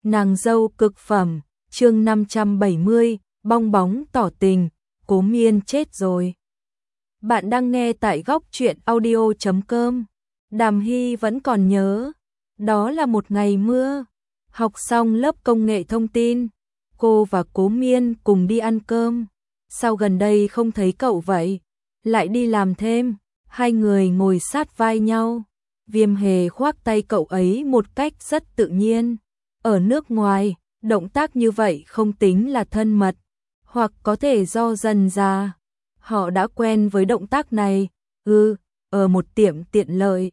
Nàng dâu cực phẩm, chương 570, bong bóng tỏ tình, Cố Miên chết rồi. Bạn đang nghe tại góc truyện audio.com. Đàm Hy vẫn còn nhớ, đó là một ngày mưa, học xong lớp công nghệ thông tin, cô và Cố Miên cùng đi ăn cơm. Sao gần đây không thấy cậu vậy? Lại đi làm thêm. Hai người ngồi sát vai nhau. Viêm Hề khoác tay cậu ấy một cách rất tự nhiên. Ở nước ngoài, động tác như vậy không tính là thân mật, hoặc có thể do dần già họ đã quen với động tác này. Ở một tiệm tiện lợi.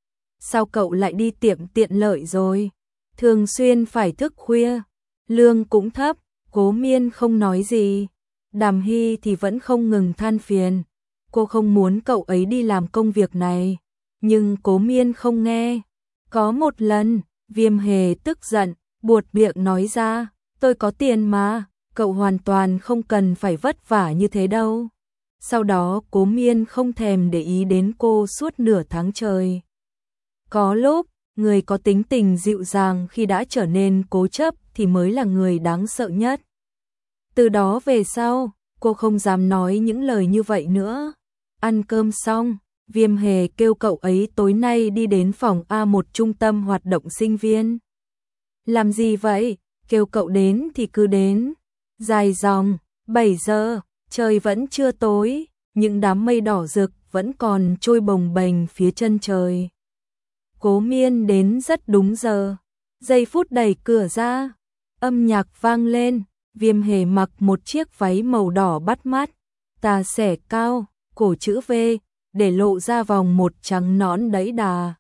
Sao cậu lại đi tiệm tiện lợi rồi? Thường xuyên phải thức khuya, lương cũng thấp. Cố Miên không nói gì. Đàm Hy thì vẫn không ngừng than phiền. Cô không muốn cậu ấy đi làm công việc này, nhưng Cố Miên không nghe. Có một lần, Viêm Hề tức giận, buột miệng nói ra, tôi có tiền mà, cậu hoàn toàn không cần phải vất vả như thế đâu. Sau đó Cố Miên không thèm để ý đến cô suốt nửa tháng trời. Có lúc, người có tính tình dịu dàng khi đã trở nên cố chấp thì mới là người đáng sợ nhất. Từ đó về sau, cô không dám nói những lời như vậy nữa. Ăn cơm xong, Viêm Hề kêu cậu ấy tối nay đi đến phòng A1 trung tâm hoạt động sinh viên. Làm gì vậy? Kêu cậu đến thì cứ đến. Dài dòng, 7 giờ, trời vẫn chưa tối, những đám mây đỏ rực vẫn còn trôi bồng bềnh phía chân trời. Cố Miên đến rất đúng giờ. Giây phút đẩy cửa ra, âm nhạc vang lên. Viêm Hề mặc một chiếc váy màu đỏ bắt mắt, tà xẻ cao, cổ chữ V, để lộ ra vòng một trắng nõn đẫy đà.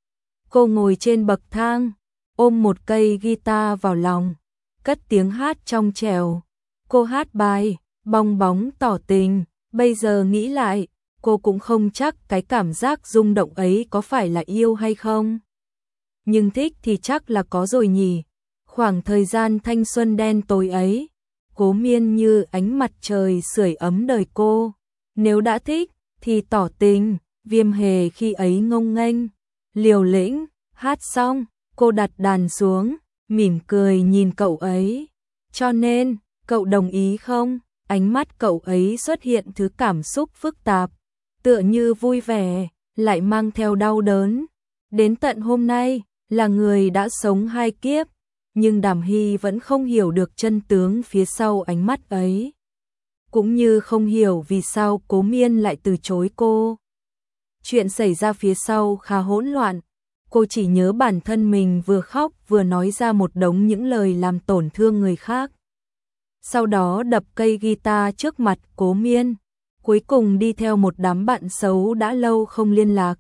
Cô ngồi trên bậc thang, ôm một cây guitar vào lòng, cất tiếng hát trong trẻo. Cô hát bài bong bóng tỏ tình. Bây giờ nghĩ lại, cô cũng không chắc cái cảm giác rung động ấy có phải là yêu hay không. Nhưng thích thì chắc là có rồi nhỉ. Khoảng thời gian thanh xuân đen tối ấy, Cố Miên như ánh mặt trời sưởi ấm đời cô. Nếu đã thích thì tỏ tình. Viêm Hề khi ấy ngông nghênh, liều lĩnh. Hát xong, cô đặt đàn xuống, mỉm cười nhìn cậu ấy. Cho nên, cậu đồng ý không? Ánh mắt cậu ấy xuất hiện thứ cảm xúc phức tạp, tựa như vui vẻ, lại mang theo đau đớn. Đến tận hôm nay, là người đã sống hai kiếp, nhưng Đàm Hy vẫn không hiểu được chân tướng phía sau ánh mắt ấy. Cũng như không hiểu vì sao Cố Miên lại từ chối cô. Chuyện xảy ra phía sau khá hỗn loạn. Cô chỉ nhớ bản thân mình vừa khóc vừa nói ra một đống những lời làm tổn thương người khác. Sau đó đập cây guitar trước mặt Cố Miên. Cuối cùng đi theo một đám bạn xấu đã lâu không liên lạc.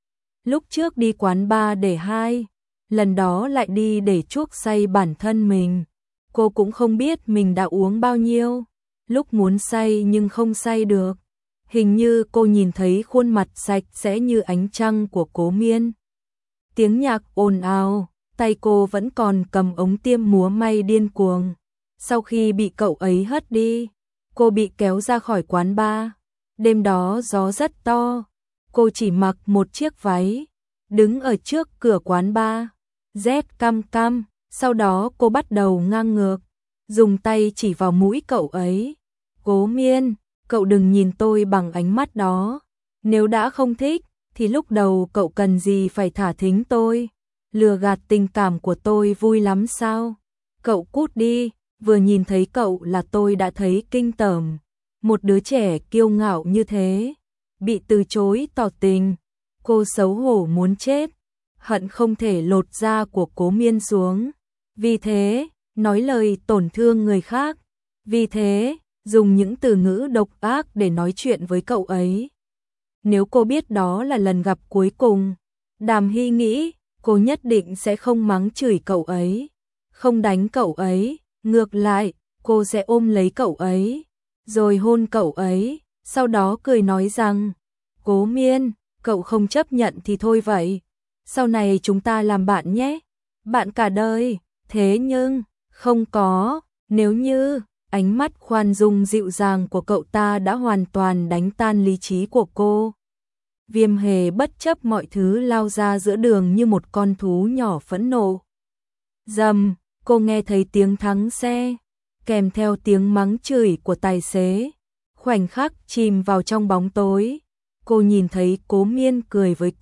Lúc trước đi quán bar để hai, lần đó lại đi để chuốc say bản thân mình. Cô cũng không biết mình đã uống bao nhiêu. Lúc muốn say nhưng không say được. Hình như cô nhìn thấy khuôn mặt sạch sẽ như ánh trăng của Cố Miên. Tiếng nhạc ồn ào, tay cô vẫn còn cầm ống tiêm múa may điên cuồng. Sau khi bị cậu ấy hất đi, cô bị kéo ra khỏi quán bar. Đêm đó gió rất to, cô chỉ mặc một chiếc váy, đứng ở trước cửa quán bar, rét căm căm. Sau đó cô bắt đầu ngang ngược, dùng tay chỉ vào mũi cậu ấy. Cố Miên, cậu đừng nhìn tôi bằng ánh mắt đó. Nếu đã không thích, thì lúc đầu cậu cần gì phải thả thính tôi? Lừa gạt tình cảm của tôi vui lắm sao? Cậu cút đi, vừa nhìn thấy cậu là tôi đã thấy kinh tởm. Một đứa trẻ kiêu ngạo như thế, bị từ chối tỏ tình. Cô xấu hổ muốn chết, hận không thể lột da của Cố Miên xuống. Vì thế, nói lời tổn thương người khác. Vì thế, dùng những từ ngữ độc ác để nói chuyện với cậu ấy. Nếu cô biết đó là lần gặp cuối cùng, Đàm Hy nghĩ cô nhất định sẽ không mắng chửi cậu ấy, không đánh cậu ấy. Ngược lại, cô sẽ ôm lấy cậu ấy, rồi hôn cậu ấy, sau đó cười nói rằng, Cố Miên, cậu không chấp nhận thì thôi vậy. Sau này chúng ta làm bạn nhé, bạn cả đời. Thế nhưng, không có, nếu như. Ánh mắt khoan dung dịu dàng của cậu ta đã hoàn toàn đánh tan lý trí của cô. Viêm Hề bất chấp mọi thứ lao ra giữa đường như một con thú nhỏ phẫn nộ. Rầm, cô nghe thấy tiếng thắng xe, kèm theo tiếng mắng chửi của tài xế. Khoảnh khắc chìm vào trong bóng tối, cô nhìn thấy Cố Miên cười với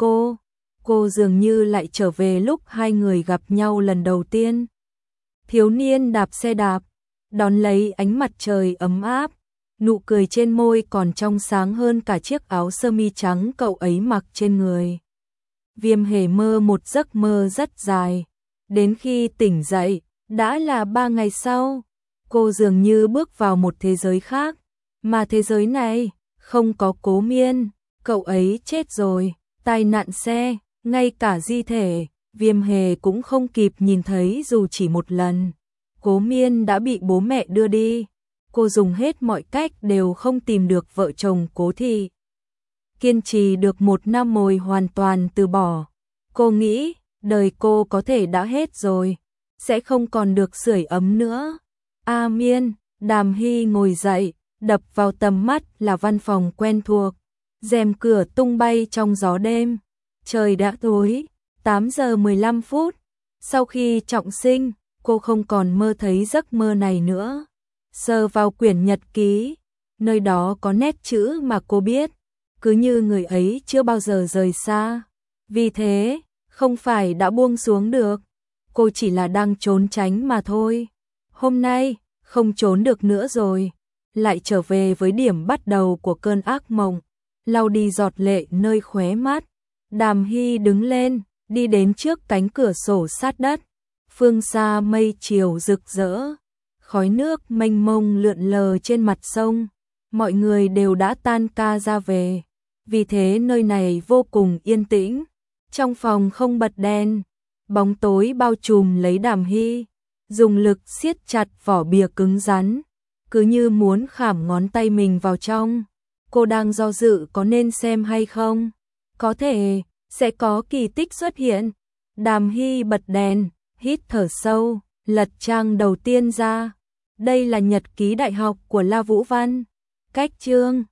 cô dường như lại trở về lúc hai người gặp nhau lần đầu tiên. Thiếu niên đạp xe đạp, đón lấy ánh mặt trời ấm áp, nụ cười trên môi còn trong sáng hơn cả chiếc áo sơ mi trắng cậu ấy mặc trên người. Viêm Hề mơ một giấc mơ rất dài, đến khi tỉnh dậy, đã là 3 ngày sau. Cô dường như bước vào một thế giới khác, mà thế giới này không có Cố Miên, cậu ấy chết rồi, tai nạn xe, ngay cả di thể, Viêm Hề cũng không kịp nhìn thấy dù chỉ một lần. Cố Miên đã bị bố mẹ đưa đi, cô dùng hết mọi cách đều không tìm được vợ chồng Cố Thị. Kiên trì được 1 năm rồi hoàn toàn từ bỏ. Cô nghĩ, đời cô có thể đã hết rồi, sẽ không còn được sưởi ấm nữa. A Miên, Đàm Hy ngồi dậy, đập vào tầm mắt là văn phòng quen thuộc. Rèm cửa tung bay trong gió đêm. Trời đã tối, 8 giờ 15 phút. Sau khi trọng sinh, cô không còn mơ thấy giấc mơ này nữa. Sờ vào quyển nhật ký, nơi đó có nét chữ mà cô biết, cứ như người ấy chưa bao giờ rời xa. Vì thế, không phải đã buông xuống được, cô chỉ là đang trốn tránh mà thôi. Hôm nay, không trốn được nữa rồi, lại trở về với điểm bắt đầu của cơn ác mộng, lau đi giọt lệ nơi khóe mắt. Đàm Hy đứng lên, đi đến trước cánh cửa sổ sát đất. Phương xa mây chiều rực rỡ, khói nước mênh mông lượn lờ trên mặt sông. Mọi người đều đã tan ca ra về, vì thế nơi này vô cùng yên tĩnh. Trong phòng không bật đèn, bóng tối bao trùm lấy Đàm Hy, dùng lực siết chặt vỏ bìa cứng rắn, cứ như muốn khảm ngón tay mình vào trong. Cô đang do dự có nên xem hay không, có thể sẽ có kỳ tích xuất hiện. Đàm Hy bật đèn, hít thở sâu, lật trang đầu tiên ra. Đây là nhật ký đại học của La Vũ Văn. Cách chương